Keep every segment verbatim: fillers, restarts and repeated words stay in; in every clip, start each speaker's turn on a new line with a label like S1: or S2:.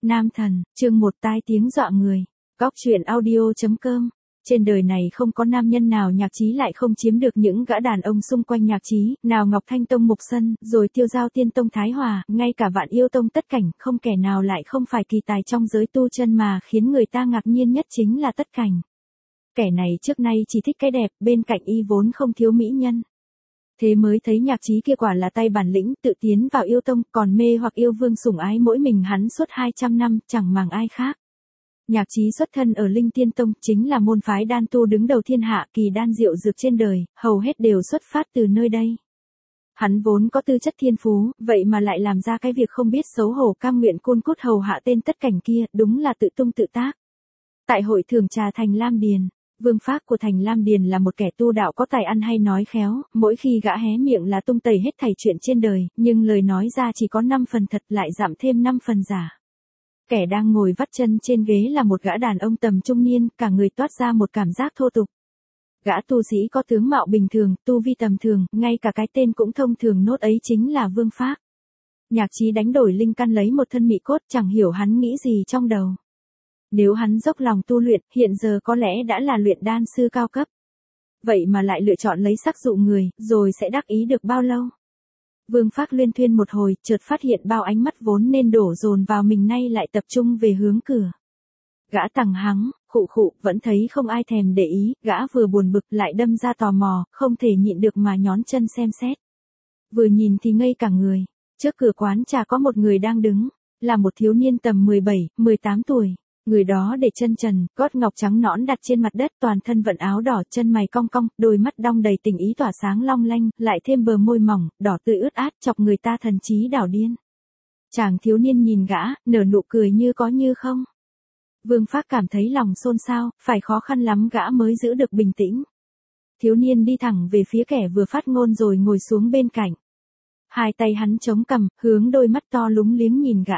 S1: Nam thần, chương một tai tiếng dọa người. Góc truyện audio chấm com. Trên đời này không có nam nhân nào Nhạc Chí lại không chiếm được những gã đàn ông xung quanh Nhạc Chí, nào Ngọc Thanh Tông Mục Sân, rồi Tiêu Giao Tiên Tông Thái Hòa, ngay cả Vạn Yêu Tông Tất Cảnh, không kẻ nào lại không phải kỳ tài trong giới tu chân mà khiến người ta ngạc nhiên nhất chính là Tất Cảnh. Kẻ này trước nay chỉ thích cái đẹp, bên cạnh y vốn không thiếu mỹ nhân. Thế mới thấy Nhạc Chí kia quả là tay bản lĩnh, tự tiến vào yêu tông, còn mê hoặc yêu vương sủng ái mỗi mình hắn suốt hai trăm năm, chẳng màng ai khác. Nhạc Chí xuất thân ở Linh Tiên Tông, chính là môn phái đan tu đứng đầu thiên hạ, kỳ đan diệu dược trên đời, hầu hết đều xuất phát từ nơi đây. Hắn vốn có tư chất thiên phú, vậy mà lại làm ra cái việc không biết xấu hổ cam nguyện côn cút hầu hạ tên Tất Cảnh kia, đúng là tự tung tự tác. Tại hội thưởng trà Thành Lam Điền, Vương Phác của Thành Lam Điền là một kẻ tu đạo có tài ăn hay nói khéo, mỗi khi gã hé miệng là tung tẩy hết thảy chuyện trên đời, nhưng lời nói ra chỉ có năm phần thật lại giảm thêm năm phần giả. Kẻ đang ngồi vắt chân trên ghế là một gã đàn ông tầm trung niên, cả người toát ra một cảm giác thô tục. Gã tu sĩ có tướng mạo bình thường, tu vi tầm thường, ngay cả cái tên cũng thông thường nốt ấy chính là Vương Phác. Nhạc Chí đánh đổi linh căn lấy một thân mị cốt, chẳng hiểu hắn nghĩ gì trong đầu. Nếu hắn dốc lòng tu luyện, hiện giờ có lẽ đã là luyện đan sư cao cấp. Vậy mà lại lựa chọn lấy sắc dụ người, rồi sẽ đắc ý được bao lâu? Vương Phác luyên thuyên một hồi, chợt phát hiện bao ánh mắt vốn nên đổ dồn vào mình nay lại tập trung về hướng cửa. Gã tằng hắng, khụ khụ, vẫn thấy không ai thèm để ý, gã vừa buồn bực lại đâm ra tò mò, không thể nhịn được mà nhón chân xem xét. Vừa nhìn thì ngây cả người, trước cửa quán trà có một người đang đứng, là một thiếu niên tầm mười bảy, mười tám tuổi. Người đó để chân trần, gót ngọc trắng nõn đặt trên mặt đất, toàn thân vận áo đỏ, chân mày cong cong, đôi mắt đong đầy tình ý tỏa sáng long lanh, lại thêm bờ môi mỏng, đỏ tươi ướt át, chọc người ta thần trí đảo điên. Chàng thiếu niên nhìn gã, nở nụ cười như có như không. Vương Phác cảm thấy lòng xôn xao, phải khó khăn lắm gã mới giữ được bình tĩnh. Thiếu niên đi thẳng về phía kẻ vừa phát ngôn rồi ngồi xuống bên cạnh. Hai tay hắn chống cằm, hướng đôi mắt to lúng liếng nhìn gã.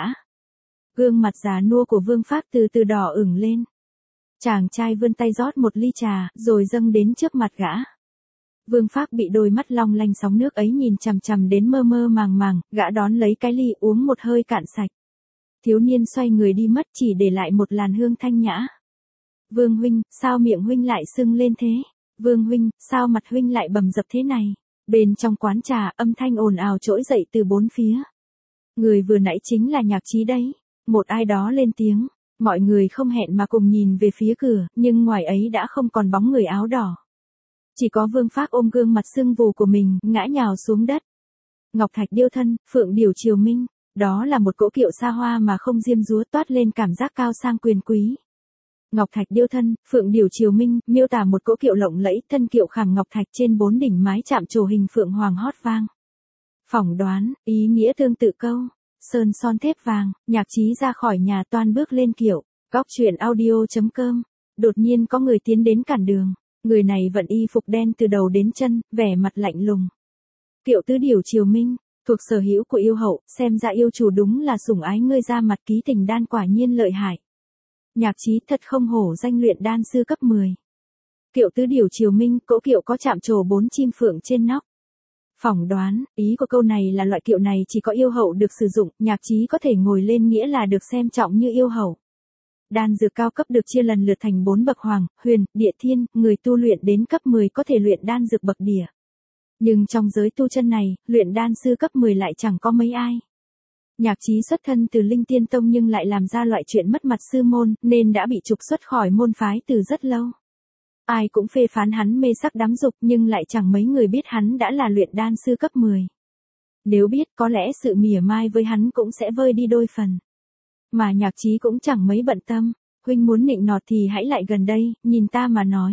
S1: Gương mặt già nua của Vương Phác từ từ đỏ ửng lên. Chàng trai vươn tay rót một ly trà, rồi dâng đến trước mặt gã. Vương Phác bị đôi mắt long lanh sóng nước ấy nhìn chằm chằm đến mơ mơ màng màng, gã đón lấy cái ly uống một hơi cạn sạch. Thiếu niên xoay người đi mất, chỉ để lại một làn hương thanh nhã. Vương huynh, sao miệng huynh lại sưng lên thế? Vương huynh, sao mặt huynh lại bầm dập thế này? Bên trong quán trà, âm thanh ồn ào trỗi dậy từ bốn phía. Người vừa nãy chính là Nhạc Chí đấy. Một ai đó lên tiếng, mọi người không hẹn mà cùng nhìn về phía cửa, nhưng ngoài ấy đã không còn bóng người áo đỏ. Chỉ có Vương Phác ôm gương mặt sưng vù của mình, ngã nhào xuống đất. Ngọc thạch điêu thân, phượng điểu triều minh, đó là một cỗ kiệu xa hoa mà không diêm dúa, toát lên cảm giác cao sang quyền quý. Ngọc thạch điêu thân, phượng điểu triều minh, miêu tả một cỗ kiệu lộng lẫy, thân kiệu khảm ngọc thạch trên bốn đỉnh mái chạm trổ hình phượng hoàng hót vang. Phỏng đoán, ý nghĩa tương tự câu sơn son thép vàng. Nhạc Chí ra khỏi nhà toan bước lên kiệu. Góc truyện audio chấm com. Đột nhiên có người tiến đến cản đường. Người này vận y phục đen từ đầu đến chân, vẻ mặt lạnh lùng. Kiệu tứ điểu triều minh, thuộc sở hữu của yêu hậu, xem ra yêu chủ đúng là sủng ái ngươi ra mặt ký tình đan, quả nhiên lợi hại. Nhạc Chí thật không hổ danh luyện đan sư cấp mười. Kiệu tứ điểu triều minh, cỗ kiệu có chạm trổ bốn chim phượng trên nóc. Phỏng đoán, ý của câu này là loại kiệu này chỉ có yêu hậu được sử dụng, Nhạc Chí có thể ngồi lên nghĩa là được xem trọng như yêu hậu. Đan dược cao cấp được chia lần lượt thành bốn bậc hoàng, huyền, địa thiên, người tu luyện đến cấp mười có thể luyện đan dược bậc địa. Nhưng trong giới tu chân này, luyện đan sư cấp mười lại chẳng có mấy ai. Nhạc Chí xuất thân từ Linh Tiên Tông nhưng lại làm ra loại chuyện mất mặt sư môn, nên đã bị trục xuất khỏi môn phái từ rất lâu. Ai cũng phê phán hắn mê sắc đắm dục, nhưng lại chẳng mấy người biết hắn đã là luyện đan sư cấp mười. Nếu biết, có lẽ sự mỉa mai với hắn cũng sẽ vơi đi đôi phần. Mà Nhạc Chí cũng chẳng mấy bận tâm, huynh muốn nịnh nọt thì hãy lại gần đây, nhìn ta mà nói.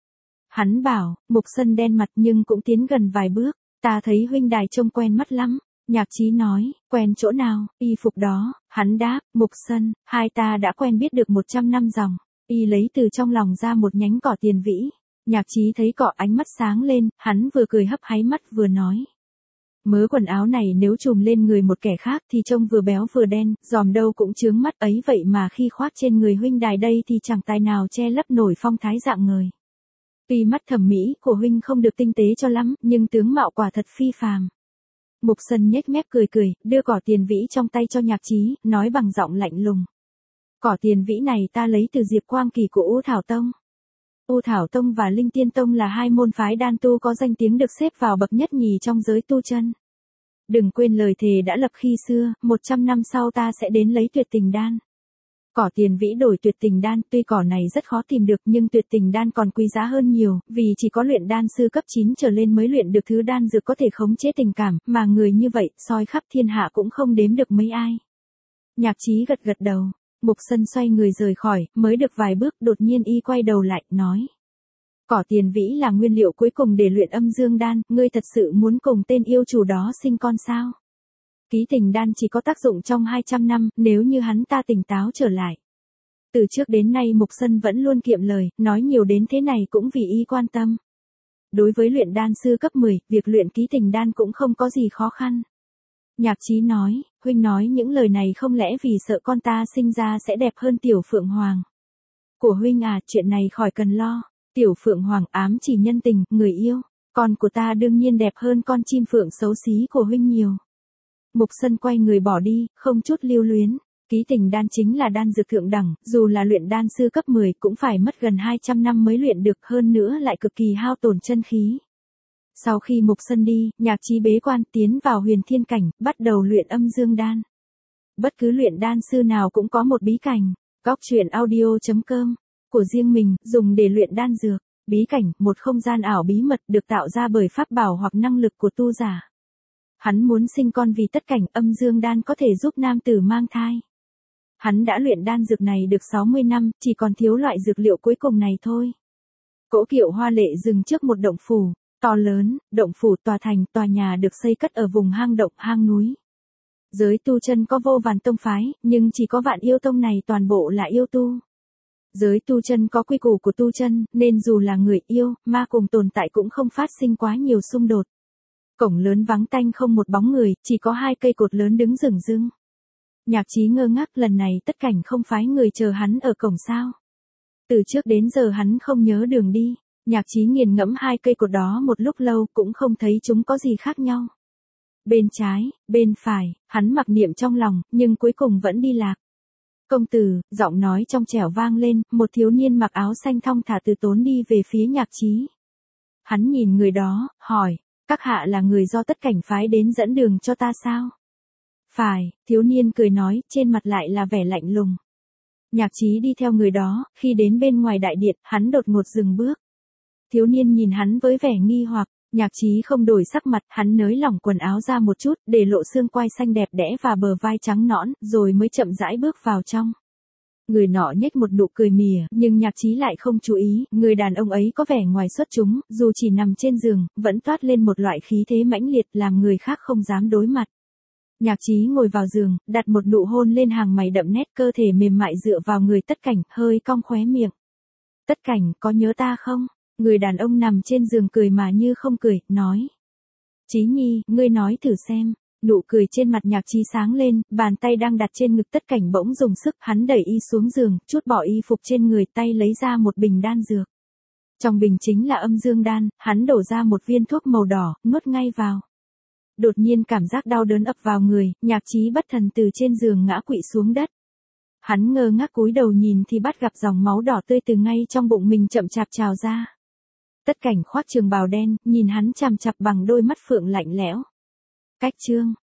S1: Hắn bảo, Mục Sân đen mặt nhưng cũng tiến gần vài bước, ta thấy huynh đài trông quen mắt lắm. Nhạc Chí nói, quen chỗ nào? Y phục đó. Hắn đáp, Mục Sân, hai ta đã quen biết được một trăm năm dòng. Y lấy từ trong lòng ra một nhánh cỏ tiền vĩ. Nhạc Chí thấy cỏ, ánh mắt sáng lên, hắn vừa cười hấp háy mắt vừa nói. Mớ quần áo này nếu trùm lên người một kẻ khác thì trông vừa béo vừa đen, dòm đâu cũng chướng mắt ấy, vậy mà khi khoác trên người huynh đài đây thì chẳng tài nào che lấp nổi phong thái dạng người. Tuy mắt thẩm mỹ của huynh không được tinh tế cho lắm, nhưng tướng mạo quả thật phi phàm. Mục Sân nhếch mép cười cười, đưa cỏ tiền vĩ trong tay cho Nhạc Chí, nói bằng giọng lạnh lùng. Cỏ tiền vĩ này ta lấy từ Diệp Quang Kỳ của U Thảo Tông. U Thảo Tông và Linh Tiên Tông là hai môn phái đan tu có danh tiếng được xếp vào bậc nhất nhì trong giới tu chân. Đừng quên lời thề đã lập khi xưa, một trăm năm sau ta sẽ đến lấy tuyệt tình đan. Cỏ tiền vĩ đổi tuyệt tình đan, tuy cỏ này rất khó tìm được nhưng tuyệt tình đan còn quý giá hơn nhiều, vì chỉ có luyện đan sư cấp chín trở lên mới luyện được thứ đan dược có thể khống chế tình cảm, mà người như vậy, soi khắp thiên hạ cũng không đếm được mấy ai. Nhạc Chí gật gật đầu, Mục Sân xoay người rời khỏi, mới được vài bước, đột nhiên y quay đầu lại, nói. Cỏ tiền vĩ là nguyên liệu cuối cùng để luyện âm dương đan, ngươi thật sự muốn cùng tên yêu chủ đó sinh con sao? Ký tình đan chỉ có tác dụng trong hai trăm năm, nếu như hắn ta tỉnh táo trở lại. Từ trước đến nay Mục Sân vẫn luôn kiệm lời, nói nhiều đến thế này cũng vì y quan tâm. Đối với luyện đan sư cấp mười, việc luyện ký tình đan cũng không có gì khó khăn. Nhạc Chí nói, huynh nói những lời này không lẽ vì sợ con ta sinh ra sẽ đẹp hơn Tiểu Phượng Hoàng. Của huynh à, chuyện này khỏi cần lo. Tiểu Phượng Hoàng ám chỉ nhân tình, người yêu. Con của ta đương nhiên đẹp hơn con chim phượng xấu xí của huynh nhiều. Mục Sân quay người bỏ đi, không chút lưu luyến. Ký tình đan chính là đan dược thượng đẳng, dù là luyện đan sư cấp mười cũng phải mất gần hai trăm năm mới luyện được, hơn nữa lại cực kỳ hao tổn chân khí. Sau khi Mục Sân đi, Nhạc Chí bế quan tiến vào huyền thiên cảnh, bắt đầu luyện âm dương đan. Bất cứ luyện đan sư nào cũng có một bí cảnh. Góc truyện audio chấm com của riêng mình, dùng để luyện đan dược. Bí cảnh, một không gian ảo bí mật được tạo ra bởi pháp bảo hoặc năng lực của tu giả. Hắn muốn sinh con vì tất cảnh âm dương đan có thể giúp nam tử mang thai. Hắn đã luyện đan dược này được sáu mươi năm, chỉ còn thiếu loại dược liệu cuối cùng này thôi. Cỗ kiệu hoa lệ dừng trước một động phủ, to lớn, động phủ tòa thành, tòa nhà được xây cất ở vùng hang động, hang núi. Giới tu chân có vô vàn tông phái, nhưng chỉ có Vạn Yêu Tông này toàn bộ là yêu tu. Giới tu chân có quy củ của tu chân, nên dù là người yêu, ma cùng tồn tại cũng không phát sinh quá nhiều xung đột. Cổng lớn vắng tanh không một bóng người, chỉ có hai cây cột lớn đứng rừng rưng. Nhạc Chí ngơ ngác, lần này tất cảnh không phái người chờ hắn ở cổng sao. Từ trước đến giờ hắn không nhớ đường đi. Nhạc Chí nghiền ngẫm hai cây cột đó một lúc lâu cũng không thấy chúng có gì khác nhau. Bên trái, bên phải, hắn mặc niệm trong lòng, nhưng cuối cùng vẫn đi lạc. Công tử, giọng nói trong trẻo vang lên, một thiếu niên mặc áo xanh thong thả từ tốn đi về phía Nhạc Chí. Hắn nhìn người đó, hỏi, các hạ là người do tất cảnh phái đến dẫn đường cho ta sao? Phải, thiếu niên cười nói, trên mặt lại là vẻ lạnh lùng. Nhạc Chí đi theo người đó, khi đến bên ngoài đại điện, hắn đột ngột dừng bước. Thiếu niên nhìn hắn với vẻ nghi hoặc, Nhạc Chí không đổi sắc mặt, hắn nới lỏng quần áo ra một chút, để lộ xương quai xanh đẹp đẽ và bờ vai trắng nõn, rồi mới chậm rãi bước vào trong. Người nọ nhếch một nụ cười mỉa, nhưng Nhạc Chí lại không chú ý, người đàn ông ấy có vẻ ngoài xuất chúng, dù chỉ nằm trên giường, vẫn toát lên một loại khí thế mãnh liệt làm người khác không dám đối mặt. Nhạc Chí ngồi vào giường, đặt một nụ hôn lên hàng mày đậm nét, cơ thể mềm mại dựa vào người tất cảnh, hơi cong khóe miệng. Tất cảnh, có nhớ ta không? Người đàn ông nằm trên giường cười mà như không cười, nói. Chí Nhi, ngươi nói thử xem. Nụ cười trên mặt Nhạc Chí sáng lên, bàn tay đang đặt trên ngực tất cảnh bỗng dùng sức, hắn đẩy y xuống giường, chút bỏ y phục trên người, tay lấy ra một bình đan dược. Trong bình chính là âm dương đan, hắn đổ ra một viên thuốc màu đỏ, nuốt ngay vào. Đột nhiên cảm giác đau đớn ập vào người, Nhạc Chí bất thần từ trên giường ngã quỵ xuống đất. Hắn ngơ ngác cúi đầu nhìn thì bắt gặp dòng máu đỏ tươi từ ngay trong bụng mình chậm chạp trào ra. Tất cảnh khoác trường bào đen, nhìn hắn chằm chằm bằng đôi mắt phượng lạnh lẽo. Cách chương